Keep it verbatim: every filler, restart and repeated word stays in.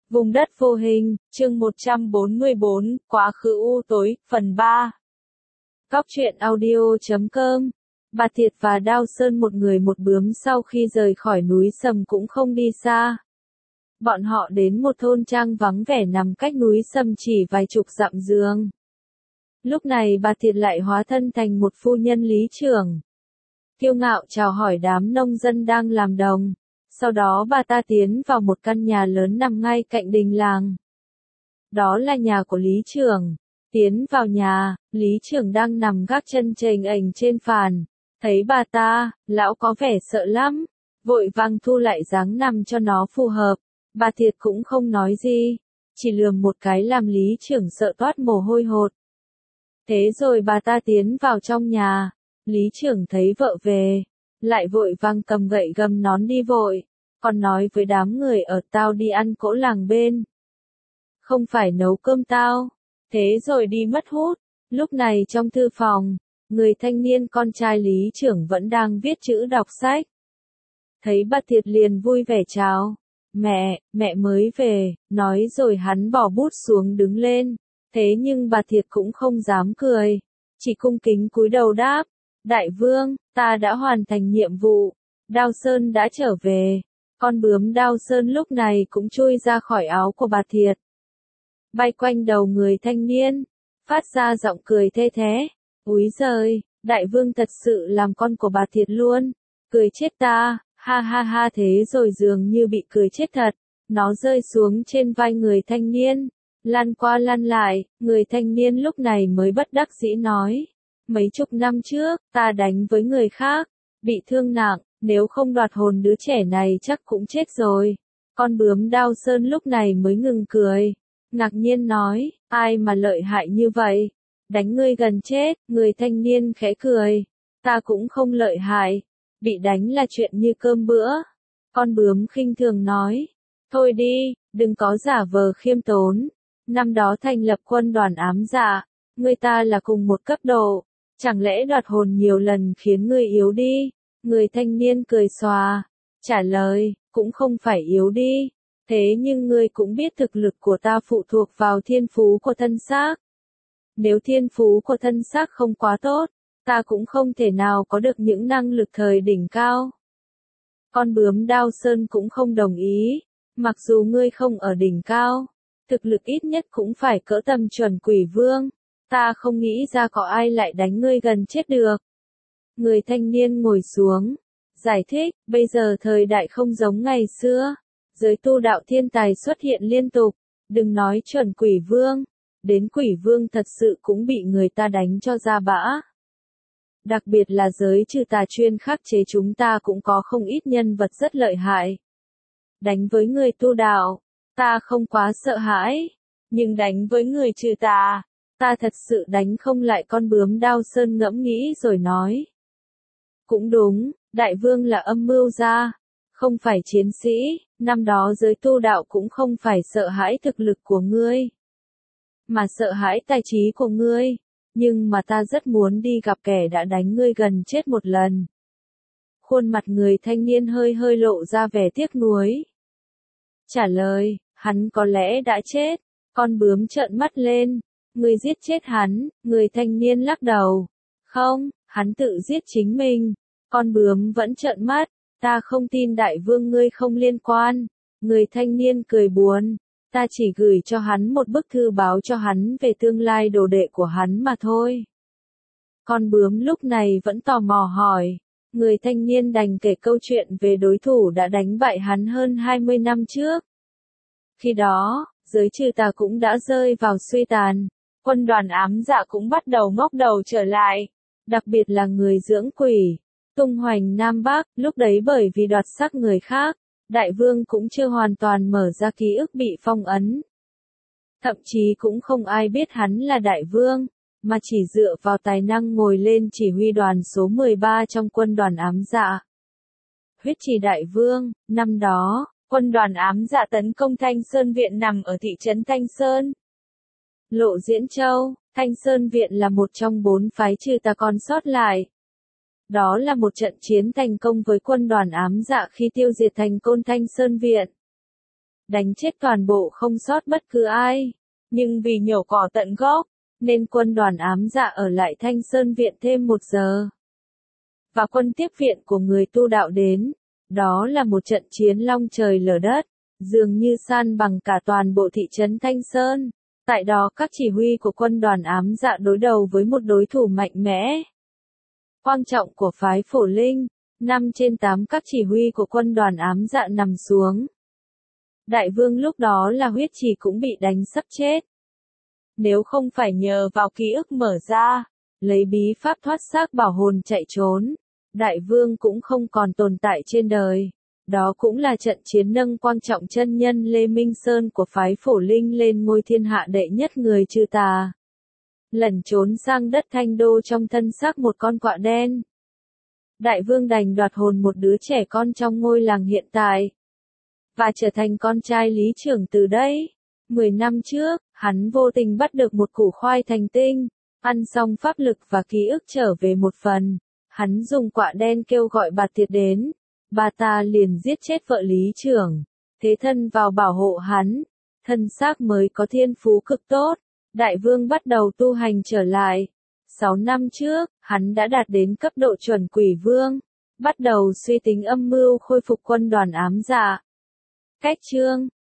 Vùng đất vô hình, chương một trăm bốn mươi bốn, quá khứ u tối, phần ba. Góc truyện audio chấm com. Bà Thiệt và Đao Sơn một người một bướm sau khi rời khỏi núi Sầm cũng không đi xa. Bọn họ đến một thôn trang vắng vẻ nằm cách núi Sầm chỉ vài chục dặm giường. Lúc này bà Thiệt lại hóa thân thành một phu nhân lý trưởng. Kiêu ngạo chào hỏi đám nông dân đang làm đồng. Sau đó bà ta tiến vào một căn nhà lớn nằm ngay cạnh đình làng. Đó là nhà của lý trưởng. Tiến vào nhà, lý trưởng đang nằm gác chân chềnh ềnh trên phàn. Thấy bà ta, lão có vẻ sợ lắm. Vội vàng thu lại dáng nằm cho nó phù hợp. Bà Thiệt cũng không nói gì. Chỉ lườm một cái làm lý trưởng sợ toát mồ hôi hột. Thế rồi bà ta tiến vào trong nhà. Lý trưởng thấy vợ về. Lại vội vàng cầm gậy gầm nón đi vội. Còn nói với đám người ở tao đi ăn cỗ làng bên. Không phải nấu cơm tao. Thế rồi đi mất hút. Lúc này trong thư phòng, người thanh niên con trai lý trưởng vẫn đang viết chữ đọc sách. Thấy bà Thiệt liền vui vẻ chào. Mẹ, mẹ mới về, nói rồi hắn bỏ bút xuống đứng lên. Thế nhưng bà Thiệt cũng không dám cười. Chỉ cung kính cúi đầu đáp. Đại vương, ta đã hoàn thành nhiệm vụ. Đao Sơn đã trở về. Con bướm Đao Sơn lúc này cũng chui ra khỏi áo của bà Thiệt. Bay quanh đầu người thanh niên. Phát ra giọng cười thê thế. Úi giời, đại vương thật sự làm con của bà Thiệt luôn. Cười chết ta, ha ha ha thế rồi dường như bị cười chết thật. Nó rơi xuống trên vai người thanh niên. Lăn qua lăn lại, người thanh niên lúc này mới bất đắc dĩ nói. Mấy chục năm trước, ta đánh với người khác. Bị thương nặng. Nếu không đoạt hồn đứa trẻ này chắc cũng chết rồi. Con bướm Đao Sơn lúc này mới ngừng cười. Ngạc nhiên nói, ai mà lợi hại như vậy? Đánh ngươi gần chết, người thanh niên khẽ cười. Ta cũng không lợi hại. Bị đánh là chuyện như cơm bữa. Con bướm khinh thường nói. Thôi đi, đừng có giả vờ khiêm tốn. Năm đó thành lập quân đoàn ám dạ. Ngươi ta là cùng một cấp độ. Chẳng lẽ đoạt hồn nhiều lần khiến ngươi yếu đi? Người thanh niên cười xòa, trả lời, cũng không phải yếu đi, thế nhưng ngươi cũng biết thực lực của ta phụ thuộc vào thiên phú của thân xác. Nếu thiên phú của thân xác không quá tốt, ta cũng không thể nào có được những năng lực thời đỉnh cao. Con bướm Đao Sơn cũng không đồng ý, mặc dù ngươi không ở đỉnh cao, thực lực ít nhất cũng phải cỡ tầm chuẩn quỷ vương, ta không nghĩ ra có ai lại đánh ngươi gần chết được. Người thanh niên ngồi xuống, giải thích, bây giờ thời đại không giống ngày xưa, giới tu đạo thiên tài xuất hiện liên tục, đừng nói chuẩn quỷ vương, đến quỷ vương thật sự cũng bị người ta đánh cho ra bã. Đặc biệt là giới trừ tà chuyên khắc chế chúng ta cũng có không ít nhân vật rất lợi hại. Đánh với người tu đạo, ta không quá sợ hãi, nhưng đánh với người trừ tà, ta thật sự đánh không lại. Con bướm Đao Sơn ngẫm nghĩ rồi nói. Cũng đúng, đại vương là âm mưu gia, không phải chiến sĩ, năm đó giới tu đạo cũng không phải sợ hãi thực lực của ngươi, mà sợ hãi tài trí của ngươi, nhưng mà ta rất muốn đi gặp kẻ đã đánh ngươi gần chết một lần. Khuôn mặt người thanh niên hơi hơi lộ ra vẻ tiếc nuối. Trả lời, hắn có lẽ đã chết, con bướm trợn mắt lên, ngươi giết chết hắn, người thanh niên lắc đầu. Không, hắn tự giết chính mình. Con bướm vẫn trợn mắt, ta không tin đại vương ngươi không liên quan. Người thanh niên cười buồn, ta chỉ gửi cho hắn một bức thư báo cho hắn về tương lai đồ đệ của hắn mà thôi. Con bướm lúc này vẫn tò mò hỏi, người thanh niên đành kể câu chuyện về đối thủ đã đánh bại hắn hơn hai mươi năm trước. Khi đó, giới trừ tà cũng đã rơi vào suy tàn, quân đoàn ám dạ cũng bắt đầu ngóc đầu trở lại, đặc biệt là người dưỡng quỷ. Tung hoành Nam Bắc, lúc đấy bởi vì đoạt sắc người khác, đại vương cũng chưa hoàn toàn mở ra ký ức bị phong ấn. Thậm chí cũng không ai biết hắn là đại vương, mà chỉ dựa vào tài năng ngồi lên chỉ huy đoàn số mười ba trong quân đoàn ám dạ. Huyết Trì đại vương, năm đó, quân đoàn ám dạ tấn công Thanh Sơn Viện nằm ở thị trấn Thanh Sơn. Lộ Diễn Châu, Thanh Sơn Viện là một trong bốn phái trừ tà còn sót lại. Đó là một trận chiến thành công với quân đoàn ám dạ khi tiêu diệt thành Côn Thanh Sơn Viện. đánh chết toàn bộ không sót bất cứ ai. Nhưng vì nhổ cỏ tận gốc, nên quân đoàn ám dạ ở lại Thanh Sơn Viện thêm một giờ. Và quân tiếp viện của người tu đạo đến. Đó là một trận chiến long trời lở đất, dường như san bằng cả toàn bộ thị trấn Thanh Sơn. Tại đó các chỉ huy của quân đoàn ám dạ đối đầu với một đối thủ mạnh mẽ. Quan trọng của phái Phổ Linh, năm trên tám các chỉ huy của quân đoàn ám dạ nằm xuống. Đại vương lúc đó là Huyết Trì cũng bị đánh sắp chết. Nếu không phải nhờ vào ký ức mở ra, lấy bí pháp thoát xác bảo hồn chạy trốn, đại vương cũng không còn tồn tại trên đời. Đó cũng là trận chiến nâng quan trọng chân nhân Lê Minh Sơn của phái Phổ Linh lên ngôi thiên hạ đệ nhất người trừ tà. Lẩn trốn sang đất Thanh Đô trong thân xác một con quạ đen. Đại vương đành đoạt hồn một đứa trẻ con trong ngôi làng hiện tại. Và trở thành con trai lý trưởng từ đây. Mười năm trước, hắn vô tình bắt được một củ khoai thành tinh. Ăn xong pháp lực và ký ức trở về một phần. Hắn dùng quạ đen kêu gọi bà Tiệt đến. Bà ta liền giết chết vợ lý trưởng. Thế thân vào bảo hộ hắn. Thân xác mới có thiên phú cực tốt. Đại vương bắt đầu tu hành trở lại. Sáu năm trước, hắn đã đạt đến cấp độ chuẩn quỷ vương. Bắt đầu suy tính âm mưu khôi phục quân đoàn ám dạ. Cách chương